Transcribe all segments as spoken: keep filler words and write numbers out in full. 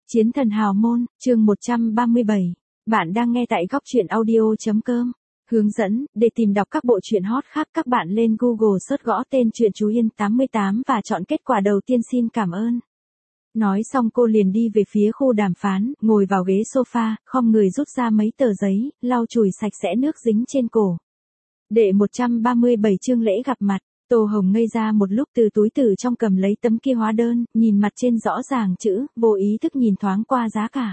Chiến thần hào môn, chương một trăm ba mươi bảy. Bạn đang nghe tại góc truyện audio chấm com. Hướng dẫn, để tìm đọc các bộ truyện hot khác các bạn lên Google search gõ tên truyện Chú Yên tám mươi tám và chọn kết quả đầu tiên xin cảm ơn. Nói xong cô liền đi về phía khu đàm phán, ngồi vào ghế sofa, khom người rút ra mấy tờ giấy, lau chùi sạch sẽ nước dính trên cổ. Đệ một trăm ba mươi bảy chương lễ gặp mặt. Tô Hồng ngây ra một lúc từ túi từ trong cầm lấy tấm kia hóa đơn, nhìn mặt trên rõ ràng chữ, vô ý thức nhìn thoáng qua giá cả.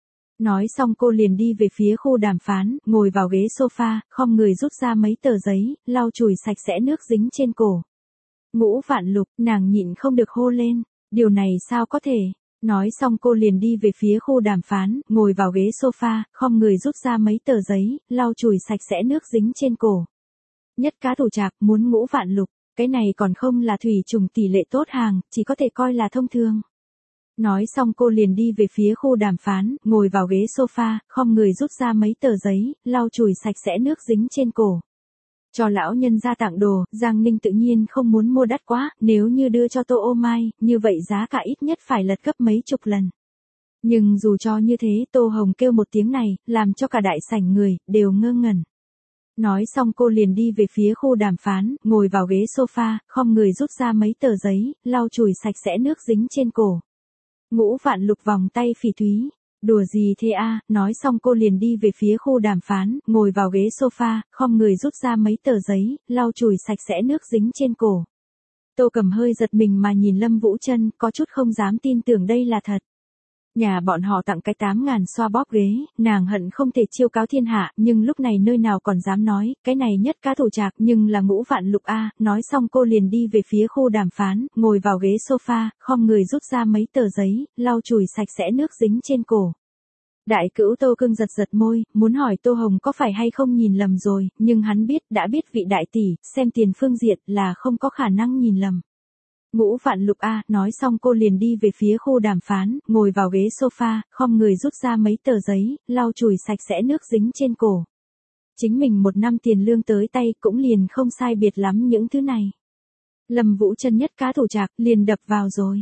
Nói xong cô liền đi về phía khu đàm phán, ngồi vào ghế sofa, khom người rút ra mấy tờ giấy, lau chùi sạch sẽ nước dính trên cổ. Ngũ Vạn Lục, nàng nhịn không được hô lên, điều này sao có thể? Nói xong cô liền đi về phía khu đàm phán, ngồi vào ghế sofa, khom người rút ra mấy tờ giấy, lau chùi sạch sẽ nước dính trên cổ. Nhất cá thủ trạc muốn Ngũ Vạn Lục. Cái này còn không là thủy trùng tỷ lệ tốt hàng, chỉ có thể coi là thông thường. Nói xong cô liền đi về phía khu đàm phán, ngồi vào ghế sofa, khom người rút ra mấy tờ giấy, lau chùi sạch sẽ nước dính trên cổ. Cho lão nhân ra tặng đồ, Giang Ninh tự nhiên không muốn mua đắt quá, nếu như đưa cho Tô Ô Mai, như vậy giá cả ít nhất phải lật gấp mấy chục lần. Nhưng dù cho như thế, Tô Hồng kêu một tiếng này, làm cho cả đại sảnh người, đều ngơ ngẩn. Nói xong cô liền đi về phía khu đàm phán, ngồi vào ghế sofa, khom người rút ra mấy tờ giấy, lau chùi sạch sẽ nước dính trên cổ. Ngũ Vạn Lục vòng tay phỉ thúy. Đùa gì thế a? Nói xong cô liền đi về phía khu đàm phán, ngồi vào ghế sofa, khom người rút ra mấy tờ giấy, lau chùi sạch sẽ nước dính trên cổ. Tô Cầm hơi giật mình mà nhìn Lâm Vũ Trân, có chút không dám tin tưởng đây là thật. Nhà bọn họ tặng cái tám ngàn xoa bóp ghế, nàng hận không thể chiêu cáo thiên hạ, nhưng lúc này nơi nào còn dám nói, cái này nhất cá thủ trạc nhưng là Ngũ Vạn Lục a. Nói xong cô liền đi về phía khu đàm phán, ngồi vào ghế sofa, khom người rút ra mấy tờ giấy, lau chùi sạch sẽ nước dính trên cổ. Đại cữu Tô Cưng giật giật môi, muốn hỏi Tô Hồng có phải hay không nhìn lầm rồi, nhưng hắn biết, đã biết vị đại tỷ, xem tiền phương diện là không có khả năng nhìn lầm. Ngũ Vạn Lục a. Nói xong cô liền đi về phía khu đàm phán, ngồi vào ghế sofa, khom người rút ra mấy tờ giấy, lau chùi sạch sẽ nước dính trên cổ. Chính mình một năm tiền lương tới tay cũng liền không sai biệt lắm những thứ này. Lâm Vũ Trân nhất cá thủ trạc, liền đập vào rồi.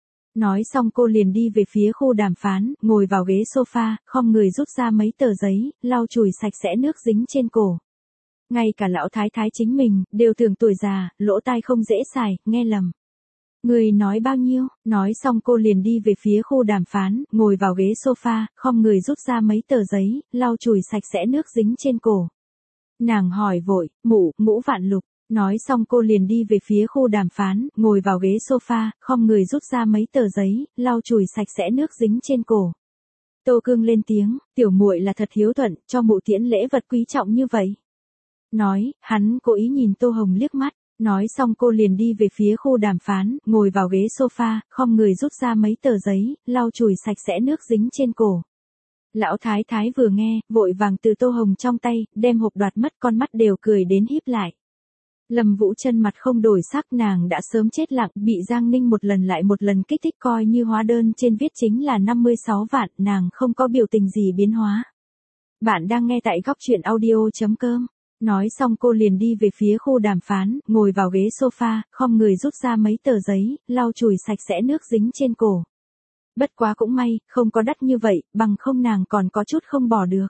Nói xong cô liền đi về phía khu đàm phán, ngồi vào ghế sofa, khom người rút ra mấy tờ giấy, lau chùi sạch sẽ nước dính trên cổ. Ngay cả lão thái thái chính mình, đều tưởng tuổi già, lỗ tai không dễ xài, nghe lầm. Người nói bao nhiêu? Nói xong cô liền đi về phía khu đàm phán, ngồi vào ghế sofa, khom người rút ra mấy tờ giấy, lau chùi sạch sẽ nước dính trên cổ. Nàng hỏi vội, mụ, Ngũ Vạn Lục. Nói xong cô liền đi về phía khu đàm phán, ngồi vào ghế sofa, khom người rút ra mấy tờ giấy, lau chùi sạch sẽ nước dính trên cổ. Tô Cương lên tiếng, tiểu muội là thật hiếu thuận, cho mụ tiễn lễ vật quý trọng như vậy. Nói, hắn cố ý nhìn Tô Hồng liếc mắt. Nói xong cô liền đi về phía khu đàm phán, ngồi vào ghế sofa, khom người rút ra mấy tờ giấy, lau chùi sạch sẽ nước dính trên cổ. Lão thái thái vừa nghe, vội vàng từ Tô Hồng trong tay, đem hộp đoạt mất, con mắt đều cười đến híp lại. Lâm Vũ Trân mặt không đổi sắc, nàng đã sớm chết lặng, bị Giang Ninh một lần lại một lần kích thích, coi như hóa đơn trên viết chính là năm mươi sáu vạn, nàng không có biểu tình gì biến hóa. Bạn đang nghe tại góc truyện audio chấm com. Nói xong cô liền đi về phía khu đàm phán, ngồi vào ghế sofa, khom người rút ra mấy tờ giấy, lau chùi sạch sẽ nước dính trên cổ. Bất quá cũng may, không có đắt như vậy, bằng không nàng còn có chút không bỏ được.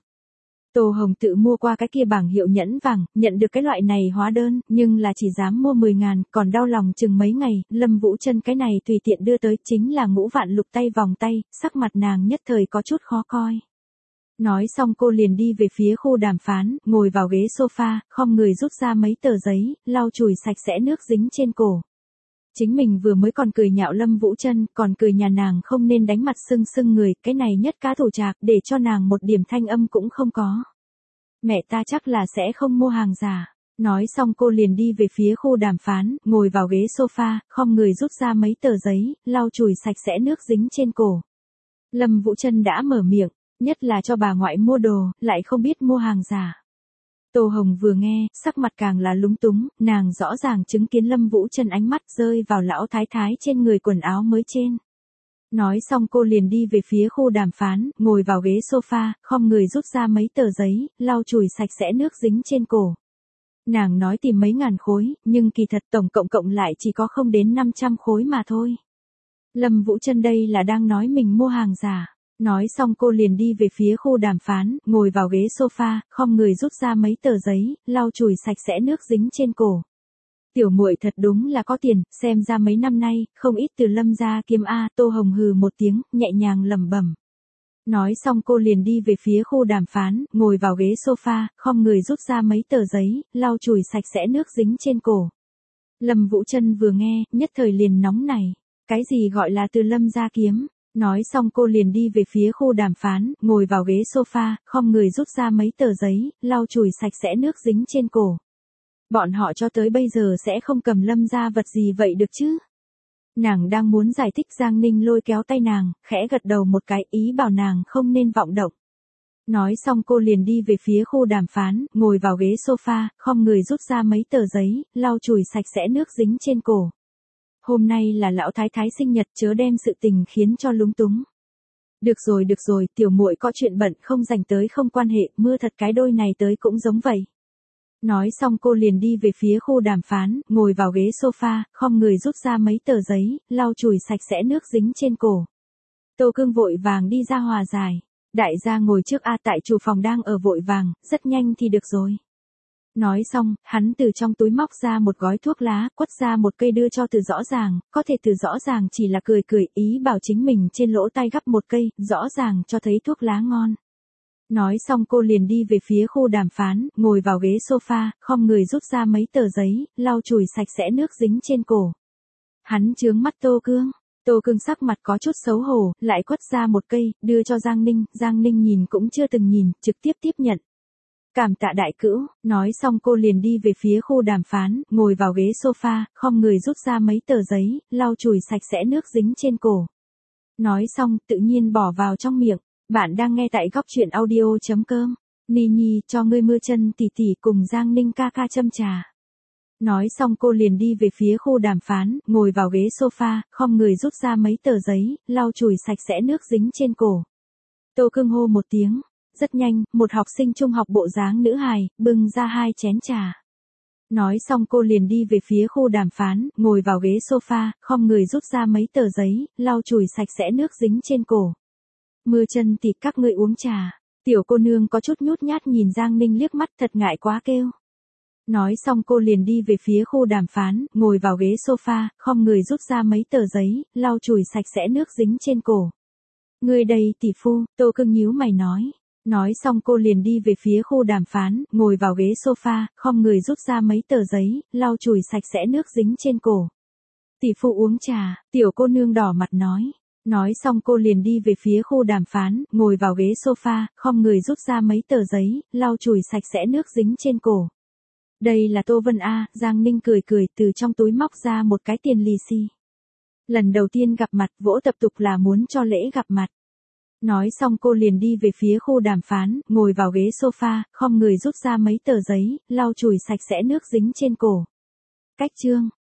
Tô Hồng tự mua qua cái kia bảng hiệu nhẫn vàng, nhận được cái loại này hóa đơn, nhưng là chỉ dám mua mười ngàn, còn đau lòng chừng mấy ngày, Lâm Vũ Trân cái này tùy tiện đưa tới chính là Ngũ Vạn Lục tay vòng tay, sắc mặt nàng nhất thời có chút khó coi. Nói xong cô liền đi về phía khu đàm phán, ngồi vào ghế sofa, khom người rút ra mấy tờ giấy, lau chùi sạch sẽ nước dính trên cổ. Chính mình vừa mới còn cười nhạo Lâm Vũ Trân, còn cười nhà nàng không nên đánh mặt sưng sưng người, cái này nhất cá thủ trạc, để cho nàng một điểm thanh âm cũng không có. Mẹ ta chắc là sẽ không mua hàng giả. Nói xong cô liền đi về phía khu đàm phán, ngồi vào ghế sofa, khom người rút ra mấy tờ giấy, lau chùi sạch sẽ nước dính trên cổ. Lâm Vũ Trân đã mở miệng. Nhất là cho bà ngoại mua đồ, lại không biết mua hàng giả. Tô Hồng vừa nghe, sắc mặt càng là lúng túng, nàng rõ ràng chứng kiến Lâm Vũ Trân ánh mắt rơi vào lão thái thái trên người quần áo mới trên. Nói xong cô liền đi về phía khu đàm phán, ngồi vào ghế sofa, khom người rút ra mấy tờ giấy, lau chùi sạch sẽ nước dính trên cổ. Nàng nói tìm mấy ngàn khối, nhưng kỳ thật tổng cộng cộng lại chỉ có không đến năm trăm khối mà thôi. Lâm Vũ Trân đây là đang nói mình mua hàng giả. Nói xong cô liền đi về phía khu đàm phán, ngồi vào ghế sofa, khom người rút ra mấy tờ giấy, lau chùi sạch sẽ nước dính trên cổ. Tiểu muội thật đúng là có tiền, xem ra mấy năm nay, không ít từ Lâm gia kiếm a. Tô Hồng hừ một tiếng, nhẹ nhàng lẩm bẩm. Nói xong cô liền đi về phía khu đàm phán, ngồi vào ghế sofa, khom người rút ra mấy tờ giấy, lau chùi sạch sẽ nước dính trên cổ. Lâm Vũ Trân vừa nghe, nhất thời liền nóng nảy. Cái gì gọi là từ Lâm gia kiếm? Nói xong cô liền đi về phía khu đàm phán, ngồi vào ghế sofa, khom người rút ra mấy tờ giấy, lau chùi sạch sẽ nước dính trên cổ. Bọn họ cho tới bây giờ sẽ không cầm Lâm gia vật gì vậy được chứ? Nàng đang muốn giải thích, Giang Ninh lôi kéo tay nàng, khẽ gật đầu một cái, ý bảo nàng không nên vọng động. Nói xong cô liền đi về phía khu đàm phán, ngồi vào ghế sofa, khom người rút ra mấy tờ giấy, lau chùi sạch sẽ nước dính trên cổ. Hôm nay là lão thái thái sinh nhật, chớ đem sự tình khiến cho lúng túng. Được rồi được rồi, tiểu muội có chuyện bận không dành tới không quan hệ, mưa thật cái đôi này tới cũng giống vậy. Nói xong cô liền đi về phía khu đàm phán, ngồi vào ghế sofa, khom người rút ra mấy tờ giấy, lau chùi sạch sẽ nước dính trên cổ. Tô Cương vội vàng đi ra hòa giải. Đại gia ngồi trước a, tại chủ phòng đang ở vội vàng, rất nhanh thì được rồi. Nói xong, hắn từ trong túi móc ra một gói thuốc lá, quất ra một cây đưa cho Từ Rõ Ràng, có thể Từ Rõ Ràng chỉ là cười cười, ý bảo chính mình trên lỗ tai gắp một cây, rõ ràng cho thấy thuốc lá ngon. Nói xong cô liền đi về phía khu đàm phán, ngồi vào ghế sofa, khom người rút ra mấy tờ giấy, lau chùi sạch sẽ nước dính trên cổ. Hắn chướng mắt Tô Cương. Tô Cương sắc mặt có chút xấu hổ, lại quất ra một cây, đưa cho Giang Ninh, Giang Ninh nhìn cũng chưa từng nhìn, trực tiếp tiếp nhận. Cảm tạ đại cữu, nói xong cô liền đi về phía khu đàm phán, ngồi vào ghế sofa, khom người rút ra mấy tờ giấy, lau chùi sạch sẽ nước dính trên cổ. Nói xong, tự nhiên bỏ vào trong miệng. Bạn đang nghe tại góc truyện audio chấm com. Ni Nhi cho ngươi mưa chân tỉ tỉ cùng Giang Ninh ca ca châm trà. Nói xong cô liền đi về phía khu đàm phán, ngồi vào ghế sofa, khom người rút ra mấy tờ giấy, lau chùi sạch sẽ nước dính trên cổ. Tô Cương hô một tiếng. Rất nhanh, một học sinh trung học bộ dáng nữ hài, bưng ra hai chén trà. Nói xong cô liền đi về phía khu đàm phán, ngồi vào ghế sofa, khom người rút ra mấy tờ giấy, lau chùi sạch sẽ nước dính trên cổ. Mưa chân tỉ các ngươi uống trà. Tiểu cô nương có chút nhút nhát nhìn Giang Ninh liếc mắt, thật ngại quá kêu. Nói xong cô liền đi về phía khu đàm phán, ngồi vào ghế sofa, khom người rút ra mấy tờ giấy, lau chùi sạch sẽ nước dính trên cổ. Ngươi đây tỷ phu, Tô Cương nhíu mày nói. Nói xong cô liền đi về phía khu đàm phán, ngồi vào ghế sofa, khom người rút ra mấy tờ giấy, lau chùi sạch sẽ nước dính trên cổ. Tỷ phu uống trà, tiểu cô nương đỏ mặt nói. Nói xong cô liền đi về phía khu đàm phán, ngồi vào ghế sofa, khom người rút ra mấy tờ giấy, lau chùi sạch sẽ nước dính trên cổ. Đây là Tô Vân A, Giang Ninh cười cười từ trong túi móc ra một cái tiền lì xì. Lần đầu tiên gặp mặt, vỗ tập tục là muốn cho lễ gặp mặt. Nói xong cô liền đi về phía khu đàm phán, ngồi vào ghế sofa, khom người rút ra mấy tờ giấy, lau chùi sạch sẽ nước dính trên cổ. Cách chương.